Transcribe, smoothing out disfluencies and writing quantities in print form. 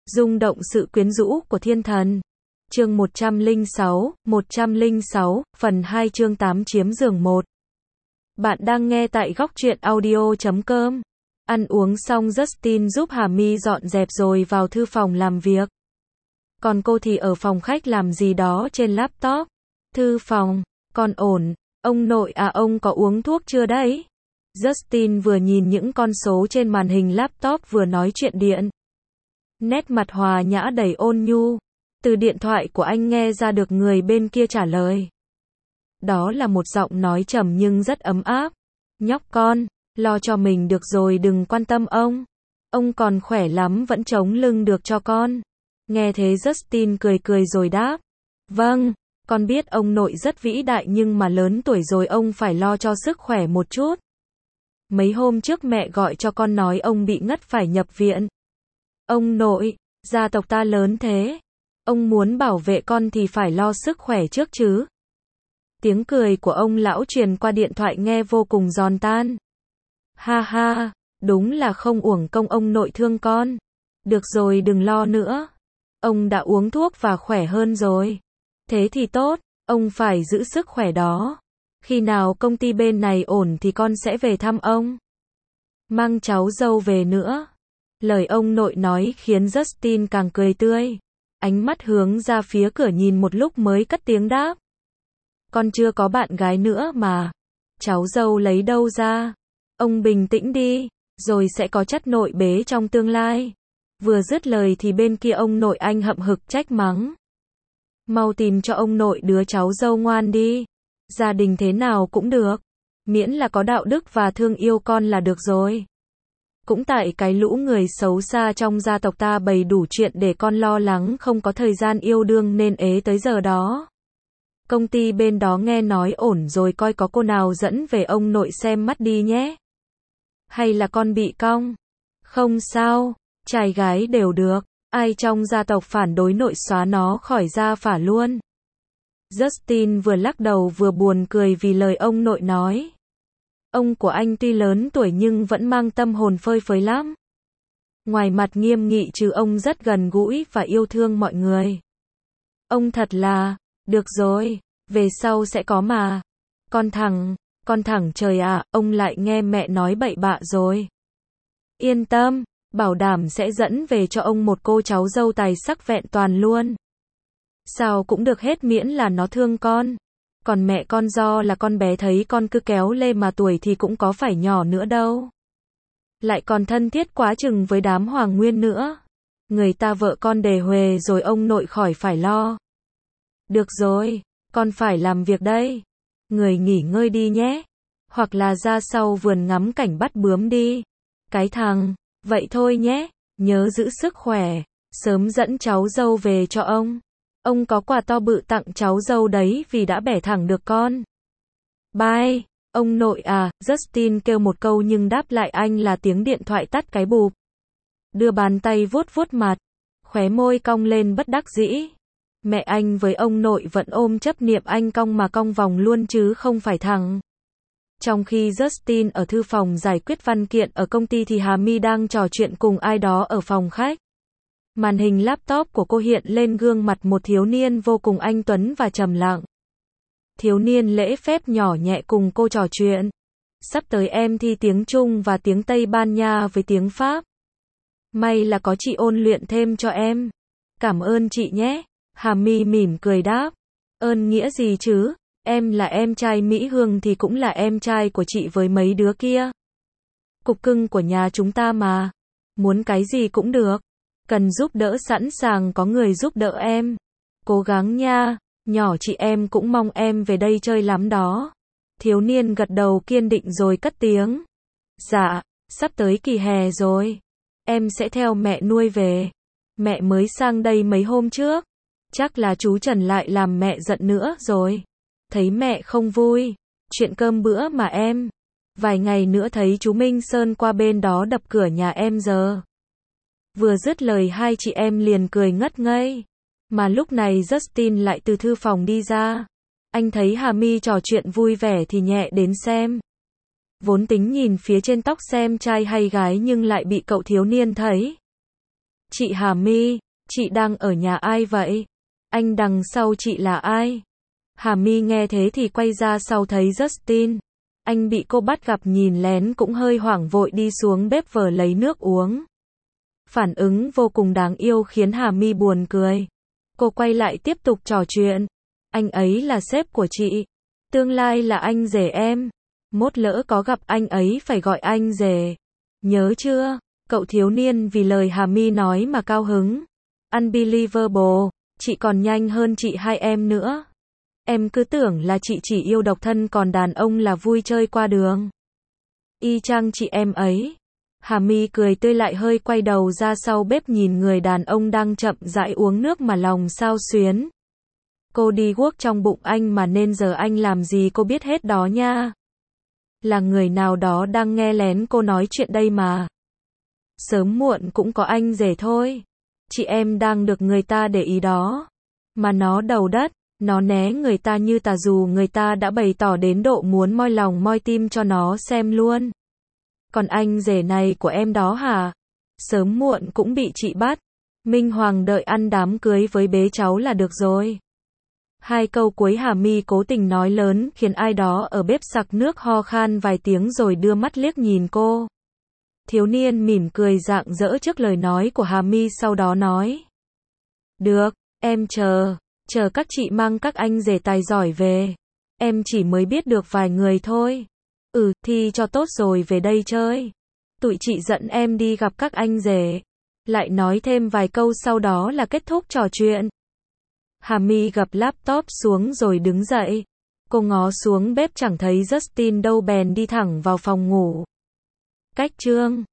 Rung động sự quyến rũ của thiên thần. Chương 106, phần 2 chương 8 chiếm giường 1. Bạn đang nghe tại góc truyện audio.com. Ăn uống xong Justin giúp Hà My dọn dẹp rồi vào thư phòng làm việc. Còn cô thì ở phòng khách làm gì đó trên laptop. Thư phòng, còn ổn. Ông nội à, ông có uống thuốc chưa đấy? Justin vừa nhìn những con số trên màn hình laptop vừa nói chuyện điện. Nét mặt hòa nhã đầy ôn nhu. Từ điện thoại của anh nghe ra được người bên kia trả lời. Đó là một giọng nói trầm nhưng rất ấm áp. Nhóc con, lo cho mình được rồi, đừng quan tâm ông. Ông còn khỏe lắm, vẫn chống lưng được cho con. Nghe thế Justin cười cười rồi đáp. Vâng, con biết ông nội rất vĩ đại nhưng mà lớn tuổi rồi ông phải lo cho sức khỏe một chút. Mấy hôm trước mẹ gọi cho con nói ông bị ngất phải nhập viện. Ông nội, gia tộc ta lớn thế. Ông muốn bảo vệ con thì phải lo sức khỏe trước chứ. Tiếng cười của ông lão truyền qua điện thoại nghe vô cùng giòn tan. Ha ha, đúng là không uổng công ông nội thương con. Được rồi, đừng lo nữa. Ông đã uống thuốc và khỏe hơn rồi. Thế thì tốt, ông phải giữ sức khỏe đó. Khi nào công ty bên này ổn thì con sẽ về thăm ông. Mang cháu dâu về nữa. Lời ông nội nói khiến Justin càng cười tươi. Ánh mắt hướng ra phía cửa nhìn một lúc mới cất tiếng đáp. Con chưa có bạn gái nữa mà. Cháu dâu lấy đâu ra? Ông bình tĩnh đi, rồi sẽ có chất nội bế trong tương lai. Vừa dứt lời thì bên kia ông nội anh hậm hực trách mắng. Mau tìm cho ông nội đứa cháu dâu ngoan đi. Gia đình thế nào cũng được. Miễn là có đạo đức và thương yêu con là được rồi. Cũng tại cái lũ người xấu xa trong gia tộc ta bày đủ chuyện để con lo lắng không có thời gian yêu đương nên ế tới giờ đó. Công ty bên đó nghe nói ổn rồi, coi có cô nào dẫn về ông nội xem mắt đi nhé. Hay là con bị cong? Không sao, trai gái đều được. Ai trong gia tộc phản đối nội xóa nó khỏi gia phả luôn. Justin vừa lắc đầu vừa buồn cười vì lời ông nội nói. Ông của anh tuy lớn tuổi nhưng vẫn mang tâm hồn phơi phới lắm. Ngoài mặt nghiêm nghị chứ ông rất gần gũi và yêu thương mọi người. Ông thật là, được rồi, về sau sẽ có mà. Con thẳng trời ạ, ông lại nghe mẹ nói bậy bạ rồi. Yên tâm, bảo đảm sẽ dẫn về cho ông một cô cháu dâu tài sắc vẹn toàn luôn. Sao cũng được hết miễn là nó thương con. Còn mẹ con do là con bé thấy con cứ kéo lê mà tuổi thì cũng có phải nhỏ nữa đâu. Lại còn thân thiết quá chừng với đám Hoàng Nguyên nữa. Người ta vợ con đề huề rồi, ông nội khỏi phải lo. Được rồi, con phải làm việc đây. Người nghỉ ngơi đi nhé. Hoặc là ra sau vườn ngắm cảnh bắt bướm đi. Cái thằng, vậy thôi nhé, nhớ giữ sức khỏe. Sớm dẫn cháu dâu về cho ông. Ông có quà to bự tặng cháu dâu đấy vì đã bẻ thẳng được con. Bye, ông nội à, Justin kêu một câu nhưng đáp lại anh là tiếng điện thoại tắt cái bụp. Đưa bàn tay vuốt vuốt mặt, khóe môi cong lên bất đắc dĩ. Mẹ anh với ông nội vẫn ôm chấp niệm anh cong mà cong vòng luôn chứ không phải thẳng. Trong khi Justin ở thư phòng giải quyết văn kiện ở công ty thì Hà My đang trò chuyện cùng ai đó ở phòng khách. Màn hình laptop của cô hiện lên gương mặt một thiếu niên vô cùng anh tuấn và trầm lặng. Thiếu niên lễ phép nhỏ nhẹ cùng cô trò chuyện. Sắp tới em thi tiếng Trung và tiếng Tây Ban Nha với tiếng Pháp. May là có chị ôn luyện thêm cho em. Cảm ơn chị nhé. Hà My mỉm cười đáp. Ơn nghĩa gì chứ, em là em trai Mỹ Hương thì cũng là em trai của chị với mấy đứa kia. Cục cưng của nhà chúng ta mà. Muốn cái gì cũng được. Cần giúp đỡ sẵn sàng có người giúp đỡ em. Cố gắng nha, nhỏ chị em cũng mong em về đây chơi lắm đó. Thiếu niên gật đầu kiên định rồi cất tiếng. Dạ, sắp tới kỳ hè rồi. Em sẽ theo mẹ nuôi về. Mẹ mới sang đây mấy hôm trước. Chắc là chú Trần lại làm mẹ giận nữa rồi. Thấy mẹ không vui. Chuyện cơm bữa mà em. Vài ngày nữa thấy chú Minh Sơn qua bên đó đập cửa nhà em giờ. Vừa dứt lời hai chị em liền cười ngất ngây. Mà lúc này Justin lại từ thư phòng đi ra. Anh thấy Hà My trò chuyện vui vẻ thì nhẹ đến xem. Vốn tính nhìn phía trên tóc xem trai hay gái nhưng lại bị cậu thiếu niên thấy. Chị Hà My, chị đang ở nhà ai vậy? Anh đằng sau chị là ai? Hà My nghe thế thì quay ra sau thấy Justin. Anh bị cô bắt gặp nhìn lén cũng hơi hoảng vội đi xuống bếp vờ lấy nước uống. Phản ứng vô cùng đáng yêu khiến Hà My buồn cười. Cô quay lại tiếp tục trò chuyện. Anh ấy là sếp của chị. Tương lai là anh rể em. Mốt lỡ có gặp anh ấy phải gọi anh rể. Nhớ chưa? Cậu thiếu niên vì lời Hà My nói mà cao hứng. Unbelievable, chị còn nhanh hơn chị hai em nữa. Em cứ tưởng là chị chỉ yêu độc thân còn đàn ông là vui chơi qua đường. Y chang chị em ấy. Hà My cười tươi lại hơi quay đầu ra sau bếp nhìn người đàn ông đang chậm rãi uống nước mà lòng xao xuyến. Cô đi guốc trong bụng anh mà nên giờ anh làm gì cô biết hết đó nha. Là người nào đó đang nghe lén cô nói chuyện đây mà. Sớm muộn cũng có anh rể thôi. Chị em đang được người ta để ý đó. Mà nó đầu đất, nó né người ta như tà dù người ta đã bày tỏ đến độ muốn moi lòng moi tim cho nó xem luôn. Còn anh rể này của em đó hả? Sớm muộn cũng bị chị bắt. Minh Hoàng đợi ăn đám cưới với bế cháu là được rồi. Hai câu cuối Hà My cố tình nói lớn khiến ai đó ở bếp sặc nước ho khan vài tiếng rồi đưa mắt liếc nhìn cô. Thiếu niên mỉm cười rạng rỡ trước lời nói của Hà My sau đó nói. Được, em chờ các chị mang các anh rể tài giỏi về. Em chỉ mới biết được vài người thôi. Thi cho tốt rồi về đây chơi. Tụi chị dẫn em đi gặp các anh rể. Lại nói thêm vài câu sau đó là kết thúc trò chuyện. Hà My gập laptop xuống rồi đứng dậy. Cô ngó xuống bếp chẳng thấy Justin đâu bèn đi thẳng vào phòng ngủ. Cách chương